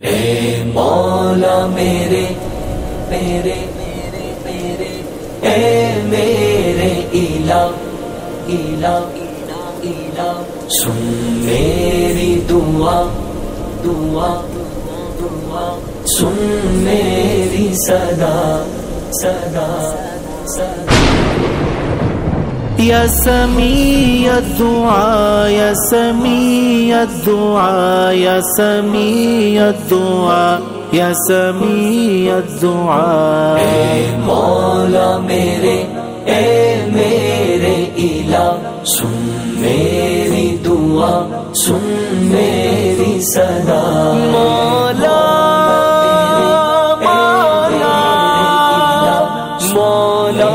اے مولا میرے میرے میرے میرے اے میرے الہ الہ الہ سن میری دعا دعا دعا سن میری صدا صدا صدا یا سمیع الدعاء یا سمیع الدعاء یا سمیع الدعاء یا سمیع الدعاء اے مولا میرے اے میرے الہ سن میری دعا سن میری صدا مولا مولا مولا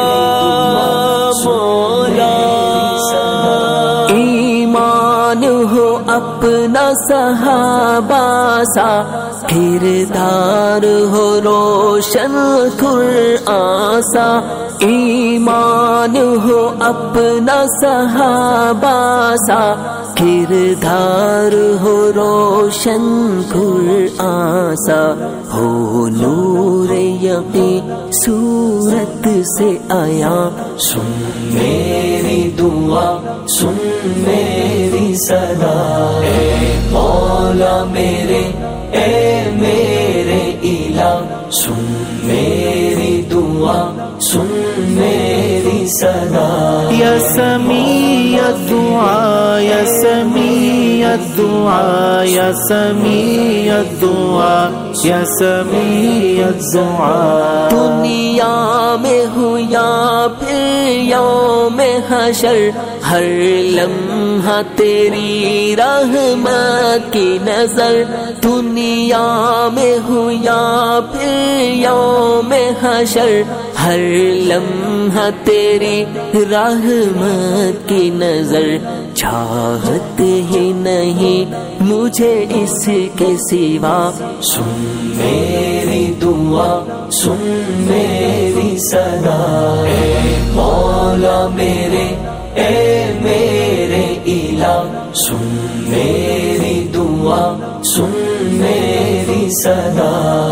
ایمان ہو اپنا صحابہ سا کردار ہو روشن قرآن سا ایمان ہو اپنا صحابہ سا کردار ہو روشن قرآن سا ہو نور یقین صورت سے آیا سن میری دعا سن میری صدا اے مولا میرے اے میرے الہ سن میری دعا سن میری صدا یا سمیع الدعاء یا سمیع الدعاء یا سمیع الدعاء یا سمیع الدعاء دنیا میں ہو یا پھر یوم حشر ہر لمحہ تیری رحمت کی نظر دنیا میں ہو یا پھر یوم حشر ہر لمحہ تیری رحمت کی نظر چاہت ہی نہیں مجھے اس کے سوا سن میری دعا سن میری صدا اے مولا میرے اے میرے الہ سن میری دعا سن میری صدا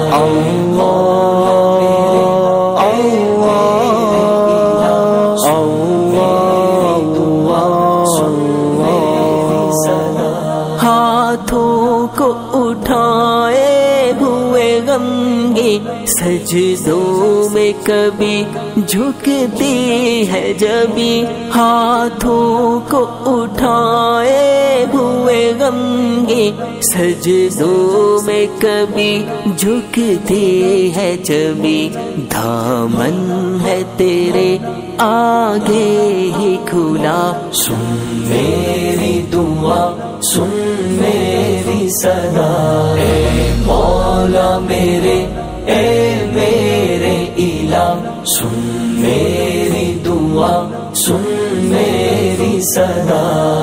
ہاتھوں کو اٹھائے ہوئے غمگین سجدوں میں کبھی جھکتی ہے جبھی ہاتھوں کو اٹھائے ہوئے غمگین سجدوں میں کبھی جھکتی ہے جبھی دامن ہے تیرے آگے ہی کھلا سن میری دعا سن میری صدا اے مولا میرے اے میرے الہ سن میری دعا سن میری صدا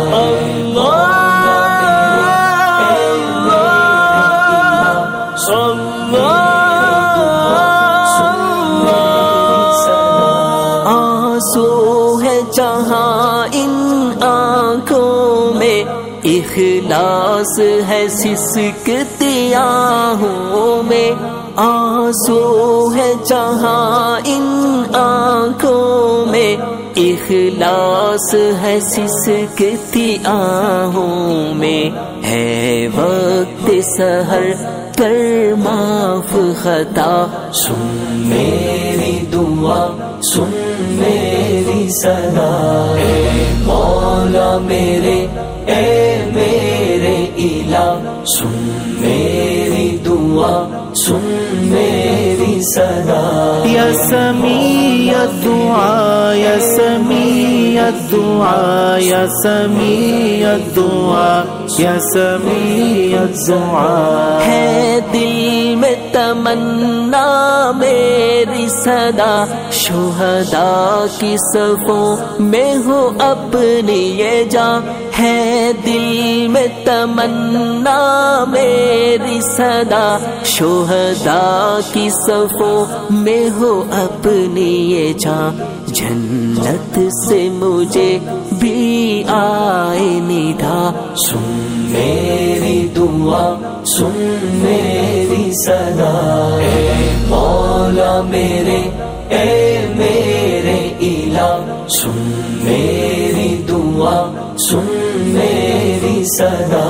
آنسو ہے جہاں ان آنکھوں میں اخلاص ہے سسکتی آہوں میں آنسو ہے جہاں ان آنکھوں میں اخلاص ہے سسکتی آہوں میں ہے وقت سحر کر معاف خطا سن میری دعا سن میری صدا اے مولا میرے اے میرے الہ سن میری دعا سن میری صدا یا سمیع الدعاء یا سمیع الدعاء یا سمیع الدعاء یا سمیع الدعاء ہے دل میں تمنا میری صدا شہداء کی صفوں میں ہو اپنی یہ جاں ہے دل میں تمنا میری صدا شہداء کی صفوں میں ہو اپنی یہ جاں جنت سے مجھے بھی آئے ندا سن میری دعا سن میری صدا، اے مولا میرے، اے میرے الہ، سن میری دعا، سن میری صدا،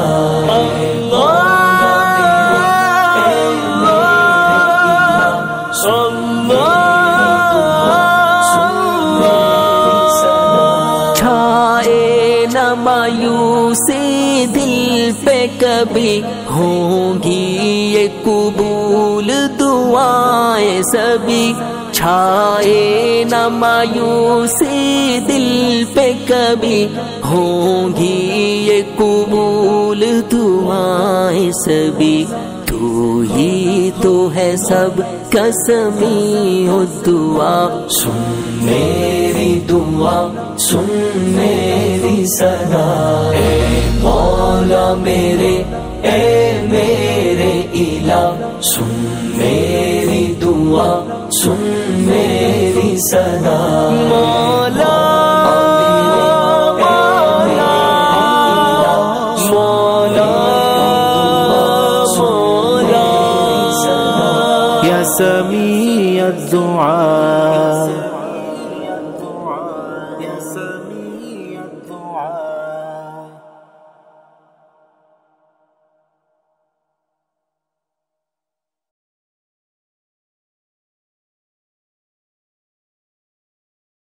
مایوسی دل پہ کبھی ہوں گی یہ قبول دعائیں سبھی، چھائے نہ مایوسی دل پہ کبھی ہوں گی یہ قبول دعائیں سبھی، تو ہی تو ہے سب کا سمیع الدعا، سن میری دعا، سن میری صدا، اے مولا میرے، اے میرے الہ، سن میری دعا، سن میری صدا، مولا سمیع الدعاء